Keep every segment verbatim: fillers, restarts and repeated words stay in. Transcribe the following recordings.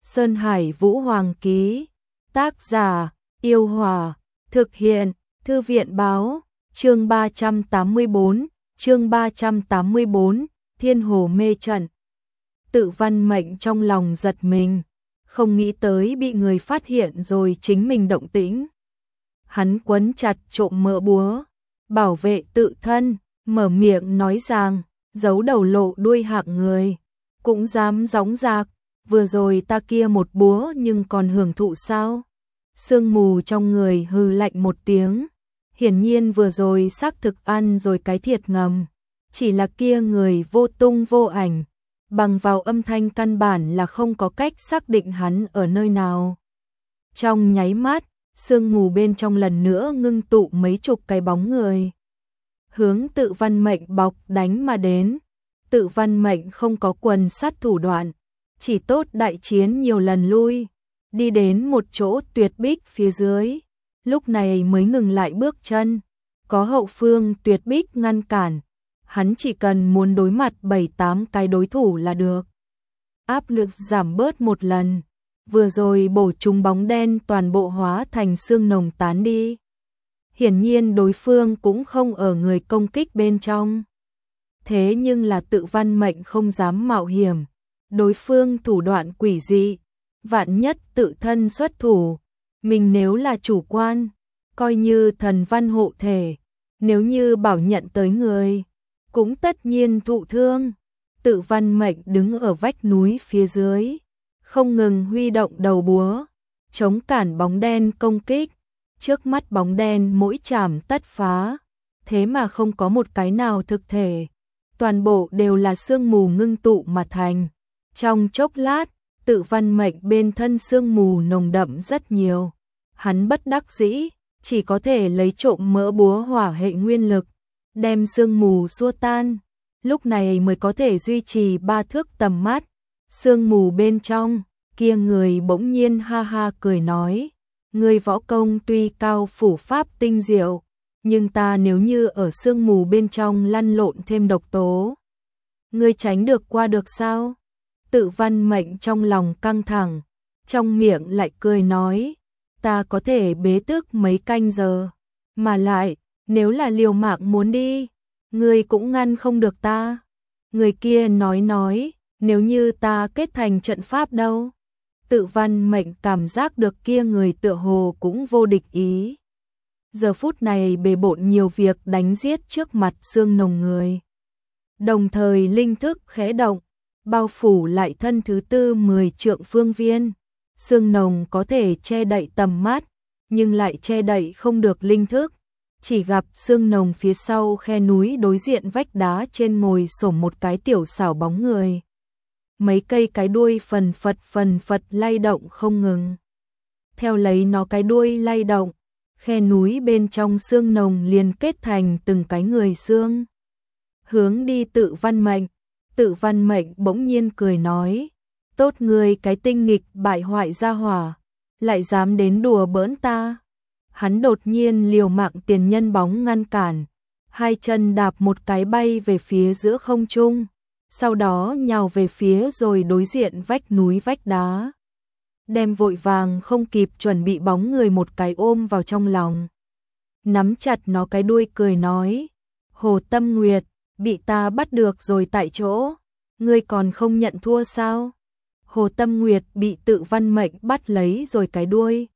Sơn Hải Vũ Hoàng ký. Tác giả, Yêu Hòa. Thực hiện, Thư viện Báo. Chương ba trăm tám mươi bốn, chương ba trăm tám mươi bốn, Thiên Hồ mê trận. Tự Văn Mệnh trong lòng giật mình, không nghĩ tới bị người phát hiện rồi chính mình động tĩnh. Hắn quấn chặt trộm mỡ búa, bảo vệ tự thân, mở miệng nói rằng, giấu đầu lộ đuôi hạng người, cũng dám gióng giạc, vừa rồi ta kia một búa nhưng còn hưởng thụ sao? Sương mù trong người hừ lạnh một tiếng, hiển nhiên vừa rồi xác thực ăn rồi cái thiệt ngầm, chỉ là kia người vô tung vô ảnh, bằng vào âm thanh căn bản là không có cách xác định hắn ở nơi nào. Trong nháy mắt, sương mù bên trong lần nữa ngưng tụ mấy chục cái bóng người, hướng Tự Văn Mệnh bọc đánh mà đến. Tự Văn Mệnh không có quần sát thủ đoạn, chỉ tốt đại chiến nhiều lần lui, đi đến một chỗ tuyệt bích phía dưới, lúc này mới ngừng lại bước chân, có hậu phương tuyệt bích ngăn cản, hắn chỉ cần muốn đối mặt bảy tám cái đối thủ là được. Áp lực giảm bớt một lần, vừa rồi bổ trúng bóng đen toàn bộ hóa thành sương nồng tán đi. Hiển nhiên đối phương cũng không ở người công kích bên trong. Thế nhưng là Tự Văn Mệnh không dám mạo hiểm, đối phương thủ đoạn quỷ dị, vạn nhất tự thân xuất thủ, mình nếu là chủ quan, coi như thần văn hộ thể, nếu như bảo nhận tới người, cũng tất nhiên thụ thương. Tự Văn Mệnh đứng ở vách núi phía dưới, không ngừng huy động đầu búa, chống cản bóng đen công kích, trước mắt bóng đen mỗi chảm tất phá, thế mà không có một cái nào thực thể, toàn bộ đều là sương mù ngưng tụ mà thành. Trong chốc lát, Tự Văn Mệnh bên thân sương mù nồng đậm rất nhiều, hắn bất đắc dĩ, chỉ có thể lấy trộm mỡ búa hỏa hệ nguyên lực, đem sương mù xua tan, lúc này mới có thể duy trì ba thước tầm mắt. Sương mù bên trong, kia người bỗng nhiên ha ha cười nói, người võ công tuy cao phủ pháp tinh diệu, nhưng ta nếu như ở sương mù bên trong lăn lộn thêm độc tố, ngươi tránh được qua được sao? Tự Văn Mệnh trong lòng căng thẳng, trong miệng lại cười nói, ta có thể bế tước mấy canh giờ, mà lại, nếu là liều mạng muốn đi, ngươi cũng ngăn không được ta. Người kia nói nói, nếu như ta kết thành trận pháp đâu? Tự Văn Mệnh cảm giác được kia người tựa hồ cũng vô địch ý. Giờ phút này bề bộn nhiều việc đánh giết trước mặt sương nồng người. Đồng thời linh thức khẽ động, bao phủ lại thân thứ tư mười trượng phương viên. Sương nồng có thể che đậy tầm mắt, nhưng lại che đậy không được linh thức. Chỉ gặp sương nồng phía sau khe núi đối diện vách đá trên ngồi xổm một cái tiểu xảo bóng người. Mấy cây cái đuôi phần phật phần phật lay động không ngừng. Theo lấy nó cái đuôi lay động, khe núi bên trong sương nồng liền kết thành từng cái người xương. Hướng đi Tự Văn Mệnh, Tự Văn Mệnh bỗng nhiên cười nói, tốt người cái tinh nghịch bại hoại gia hỏa, lại dám đến đùa bỡn ta. Hắn đột nhiên liều mạng tiền nhân bóng ngăn cản, hai chân đạp một cái bay về phía giữa không trung, sau đó nhào về phía rồi đối diện vách núi vách đá. Đem vội vàng không kịp chuẩn bị bóng người một cái ôm vào trong lòng. Nắm chặt nó cái đuôi cười nói, Hồ Tâm Nguyệt, bị ta bắt được rồi tại chỗ, ngươi còn không nhận thua sao? Hồ Tâm Nguyệt bị Tự Văn Mệnh bắt lấy rồi cái đuôi.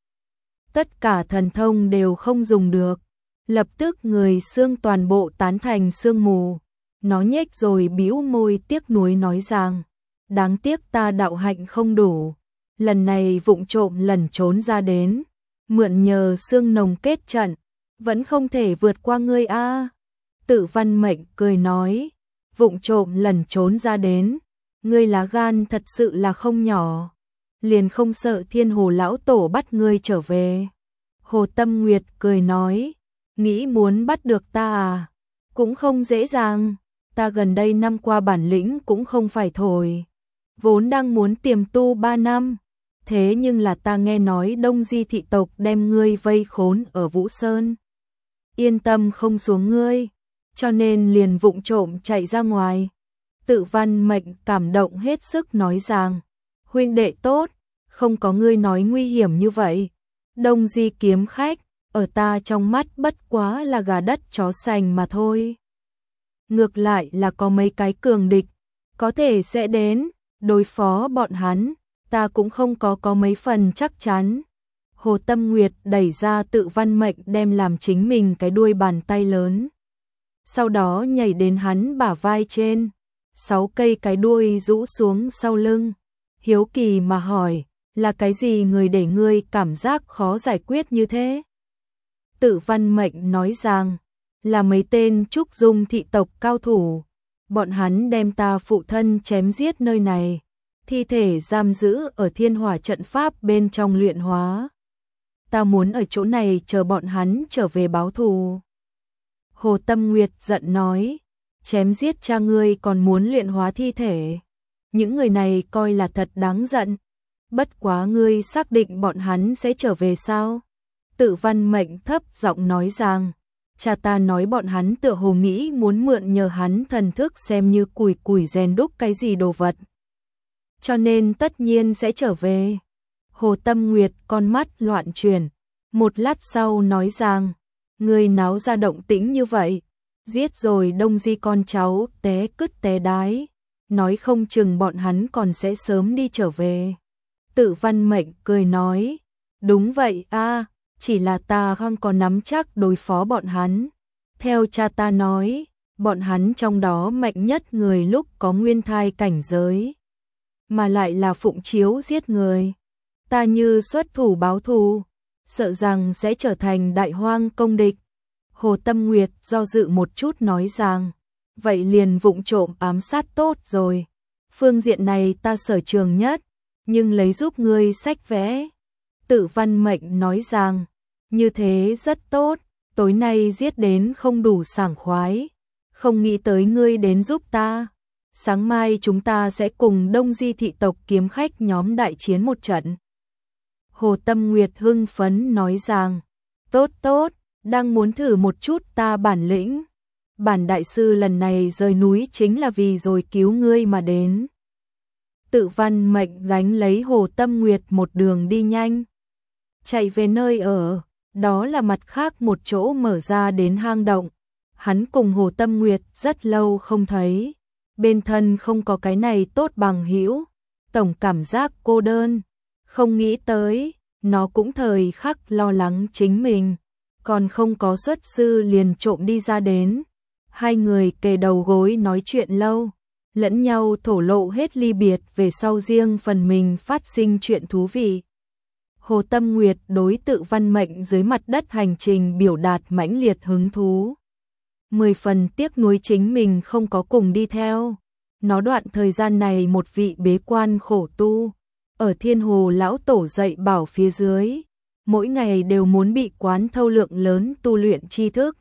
Tất cả thần thông đều không dùng được, lập tức người xương toàn bộ tán thành sương mù. Nó nhếch rồi bĩu môi tiếc nuối nói rằng, đáng tiếc ta đạo hạnh không đủ, lần này vụng trộm lẩn trốn ra đến, mượn nhờ sương nồng kết trận, vẫn không thể vượt qua ngươi a. Tự Văn Mệnh cười nói, vụng trộm lẩn trốn ra đến, ngươi lá gan thật sự là không nhỏ, liền không sợ Thiên Hồ lão tổ bắt ngươi trở về. Hồ Tâm Nguyệt cười nói, nghĩ muốn bắt được ta à, cũng không dễ dàng, ta gần đây năm qua bản lĩnh cũng không phải thổi, vốn đang muốn tiềm tu ba năm, thế nhưng là ta nghe nói Đông Di thị tộc đem ngươi vây khốn ở Vũ Sơn, yên tâm không xuống ngươi, cho nên liền vụng trộm chạy ra ngoài. Tự Văn Mệnh cảm động hết sức nói rằng, huynh đệ tốt, không có ngươi nói nguy hiểm như vậy. Đông Di kiếm khách, ở ta trong mắt bất quá là gà đất chó sành mà thôi. Ngược lại là có mấy cái cường địch, có thể sẽ đến, đối phó bọn hắn, ta cũng không có có mấy phần chắc chắn. Hồ Tâm Nguyệt đẩy ra Tự Văn Mệnh đem làm chính mình cái đuôi bàn tay lớn. Sau đó nhảy đến hắn bả vai trên, sáu cây cái đuôi rũ xuống sau lưng. Hiếu kỳ mà hỏi, là cái gì người để ngươi cảm giác khó giải quyết như thế? Tự Văn Mệnh nói rằng, là mấy tên trúc dung thị tộc cao thủ. Bọn hắn đem ta phụ thân chém giết nơi này, thi thể giam giữ ở thiên hỏa trận pháp bên trong luyện hóa. Ta muốn ở chỗ này chờ bọn hắn trở về báo thù. Hồ Tâm Nguyệt giận nói, chém giết cha ngươi còn muốn luyện hóa thi thể. Những người này coi là thật đáng giận. Bất quá ngươi xác định bọn hắn sẽ trở về sao? Tự Văn Mệnh thấp giọng nói rằng, cha ta nói bọn hắn tựa hồ nghĩ muốn mượn nhờ hắn thần thức xem như củi củi rèn đúc cái gì đồ vật. Cho nên tất nhiên sẽ trở về. Hồ Tâm Nguyệt con mắt loạn chuyển, một lát sau nói rằng, ngươi náo ra động tĩnh như vậy, giết rồi Đông Di con cháu té cứt té đái, nói không chừng bọn hắn còn sẽ sớm đi trở về. Tự Văn Mệnh cười nói, đúng vậy a, chỉ là ta không có nắm chắc đối phó bọn hắn. Theo cha ta nói, bọn hắn trong đó mạnh nhất người lúc có nguyên thai cảnh giới, mà lại là phụng chiếu giết người. Ta như xuất thủ báo thù, sợ rằng sẽ trở thành đại hoang công địch. Hồ Tâm Nguyệt do dự một chút nói rằng, vậy liền vụng trộm ám sát tốt rồi. Phương diện này ta sở trường nhất, nhưng lấy giúp ngươi sách vẽ. Tự Văn Mệnh nói rằng, như thế rất tốt, tối nay giết đến không đủ sảng khoái, không nghĩ tới ngươi đến giúp ta. Sáng mai chúng ta sẽ cùng Đông Di thị tộc kiếm khách nhóm đại chiến một trận. Hồ Tâm Nguyệt hưng phấn nói rằng, tốt tốt, đang muốn thử một chút ta bản lĩnh. Bản đại sư lần này rời núi chính là vì rồi cứu ngươi mà đến. Tự Văn Mệnh gánh lấy Hồ Tâm Nguyệt một đường đi nhanh, chạy về nơi ở, đó là mặt khác một chỗ mở ra đến hang động. Hắn cùng Hồ Tâm Nguyệt rất lâu không thấy, bên thân không có cái này tốt bằng hữu, tổng cảm giác cô đơn, không nghĩ tới, nó cũng thời khắc lo lắng chính mình, còn không có xuất sư liền trộm đi ra đến. Hai người kề đầu gối nói chuyện lâu, lẫn nhau thổ lộ hết ly biệt về sau riêng phần mình phát sinh chuyện thú vị. Hồ Tâm Nguyệt đối Tự Văn Mệnh dưới mặt đất hành trình biểu đạt mãnh liệt hứng thú. Mười phần tiếc nuối chính mình không có cùng đi theo. Nó đoạn thời gian này một vị bế quan khổ tu, ở Thiên Hồ lão tổ dạy bảo phía dưới, mỗi ngày đều muốn bị quán thâu lượng lớn tu luyện tri thức.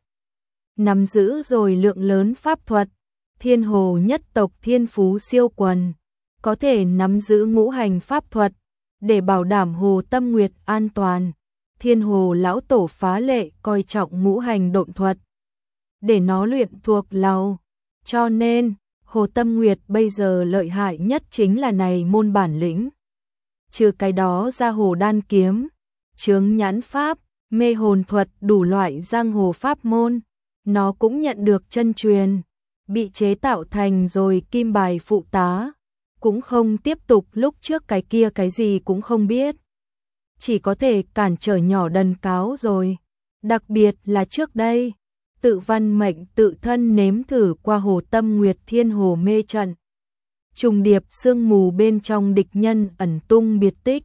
Nắm giữ rồi lượng lớn pháp thuật, Thiên Hồ nhất tộc thiên phú siêu quần, có thể nắm giữ ngũ hành pháp thuật. Để bảo đảm Hồ Tâm Nguyệt an toàn, Thiên Hồ lão tổ phá lệ coi trọng ngũ hành độn thuật, để nó luyện thuộc lòng. Cho nên, Hồ Tâm Nguyệt bây giờ lợi hại nhất chính là này môn bản lĩnh. Trừ cái đó ra Hồ Đan kiếm, chướng nhãn pháp, mê hồn thuật đủ loại giang hồ pháp môn, nó cũng nhận được chân truyền, bị chế tạo thành rồi kim bài phụ tá. Cũng không tiếp tục lúc trước cái kia cái gì cũng không biết. Chỉ có thể cản trở nhỏ đần cáo rồi. Đặc biệt là trước đây, Tự Văn Mệnh tự thân nếm thử qua Hồ Tâm Nguyệt Thiên Hồ mê trận. Trùng điệp sương mù bên trong địch nhân ẩn tung biệt tích.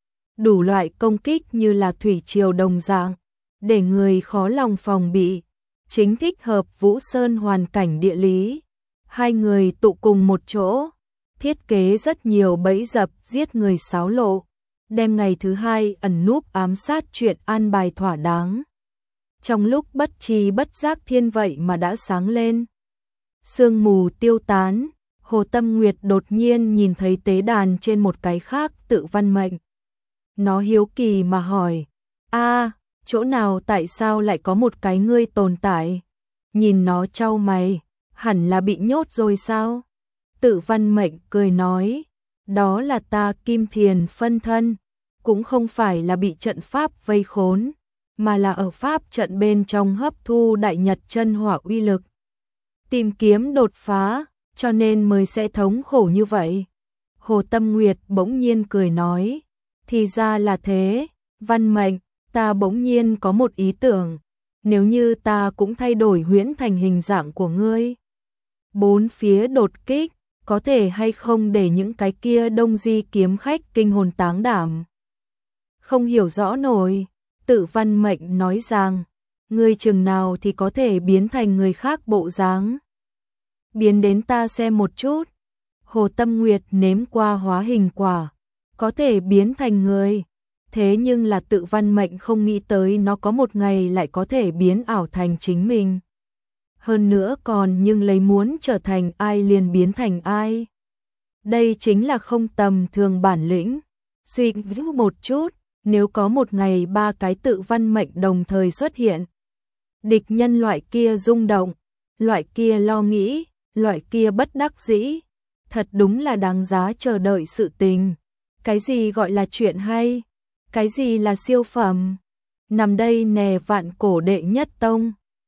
Đủ loại công kích như là thủy triều đồng dạng, để người khó lòng phòng bị. Chính thích hợp Vũ Sơn hoàn cảnh địa lý. Hai người tụ cùng một chỗ, thiết kế rất nhiều bẫy dập giết người xáo lộ, đem ngày thứ hai ẩn núp ám sát chuyện an bài thỏa đáng. Trong lúc bất tri bất giác thiên vậy mà đã sáng lên. Sương mù tiêu tán, Hồ Tâm Nguyệt đột nhiên nhìn thấy tế đàn trên một cái khác Tự Văn Mệnh. Nó hiếu kỳ mà hỏi, a, chỗ nào tại sao lại có một cái ngươi tồn tại? Nhìn nó chau mày, hẳn là bị nhốt rồi sao? Tự Văn Mệnh cười nói, Đó là ta Kim Thiền phân thân, cũng không phải là bị trận pháp vây khốn, mà là ở pháp trận bên trong hấp thu đại nhật chân hỏa uy lực. Tìm kiếm đột phá, cho nên mới sẽ thống khổ như vậy. Hồ Tâm Nguyệt bỗng nhiên cười nói, thì ra là thế, Văn Mệnh, ta bỗng nhiên có một ý tưởng, nếu như ta cũng thay đổi huyễn thành hình dạng của ngươi. Bốn phía đột kích, có thể hay không để những cái kia đông di kiếm khách kinh hồn táng đảm. Không hiểu rõ nổi, Tự Văn Mệnh nói rằng, ngươi chừng nào thì có thể biến thành người khác bộ dáng. Biến đến ta xem một chút. Hồ Tâm Nguyệt nếm qua hóa hình quả, có thể biến thành người. Thế nhưng là Tự Văn Mệnh không nghĩ tới nó có một ngày lại có thể biến ảo thành chính mình. Hơn nữa còn nhưng lấy muốn trở thành ai liền biến thành ai. Đây chính là không tầm thường bản lĩnh. Suy nghĩ một chút, nếu có một ngày ba cái Tự Văn Mệnh đồng thời xuất hiện. Địch nhân loại kia rung động, loại kia lo nghĩ, loại kia bất đắc dĩ. Thật đúng là đáng giá chờ đợi sự tình. Cái gì gọi là chuyện hay? Cái gì là siêu phẩm? Nằm đây nè Vạn Cổ đệ nhất tông.